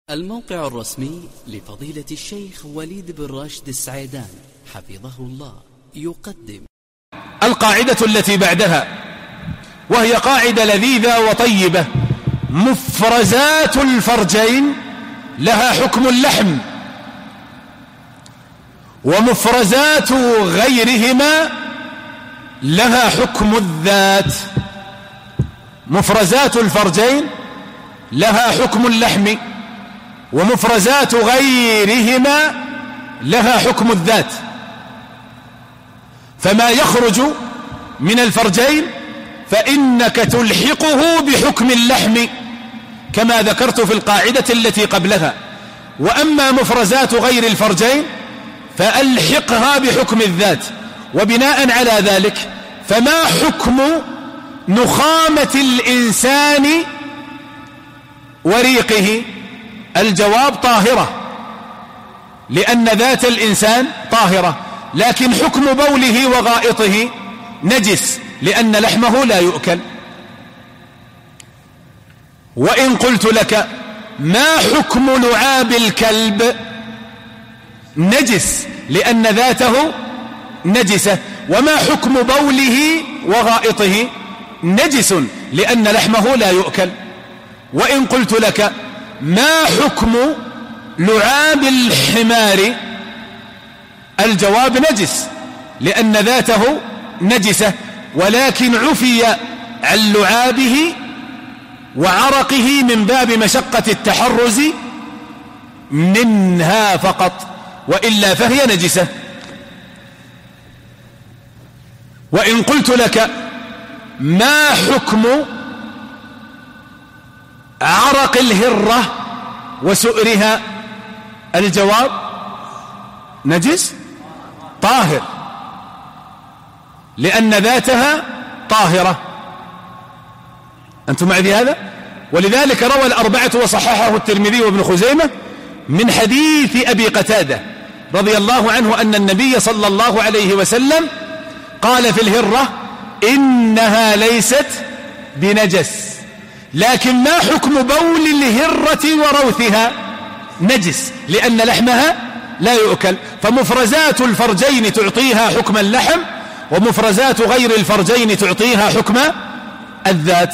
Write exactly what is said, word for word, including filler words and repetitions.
الموقع الرسمي لفضيلة الشيخ وليد بن راشد السعيدان حفظه الله يقدم القاعدة التي بعدها، وهي قاعدة لذيذة وطيبة: مفرزات الفرجين لها حكم اللحم، ومفرزات غيرهما لها حكم الذات. مفرزات الفرجين لها حكم اللحم، ومفرزات غيرهما لها حكم الذات. فما يخرج من الفرجين فإنك تلحقه بحكم اللحم كما ذكرت في القاعدة التي قبلها، وأما مفرزات غير الفرجين فألحقها بحكم الذات. وبناء على ذلك فما حكم نخامة الإنسان وريقه؟ الجواب: طاهرة، لأن ذات الإنسان طاهرة، لكن حكم بوله وغائطه نجس، لأن لحمه لا يؤكل. وإن قلت لك: ما حكم لعاب الكلب؟ نجس، لأن ذاته نجسة. وما حكم بوله وغائطه؟ نجس، لأن لحمه لا يؤكل. وإن قلت لك: ما حكم لعاب الحمار؟ الجواب: نجس، لأن ذاته نجسة، ولكن عفي عن لعابه وعرقه من باب مشقة التحرز منها فقط، وإلا فهي نجسة. وإن قلت لك: ما حكم عرق الهرة وسؤرها؟ الجواب: نجس طاهر، لأن ذاتها طاهرة. أنتم معي في هذا؟ ولذلك روى الأربعة وصححه الترمذي وابن خزيمة من حديث أبي قتادة رضي الله عنه أن النبي صلى الله عليه وسلم قال في الهرة: إنها ليست بنجس. لكن ما حكم بول الهرة وروثها؟ نجس، لأن لحمها لا يؤكل. فمفرزات الفرجين تعطيها حكم اللحم، ومفرزات غير الفرجين تعطيها حكم الذات.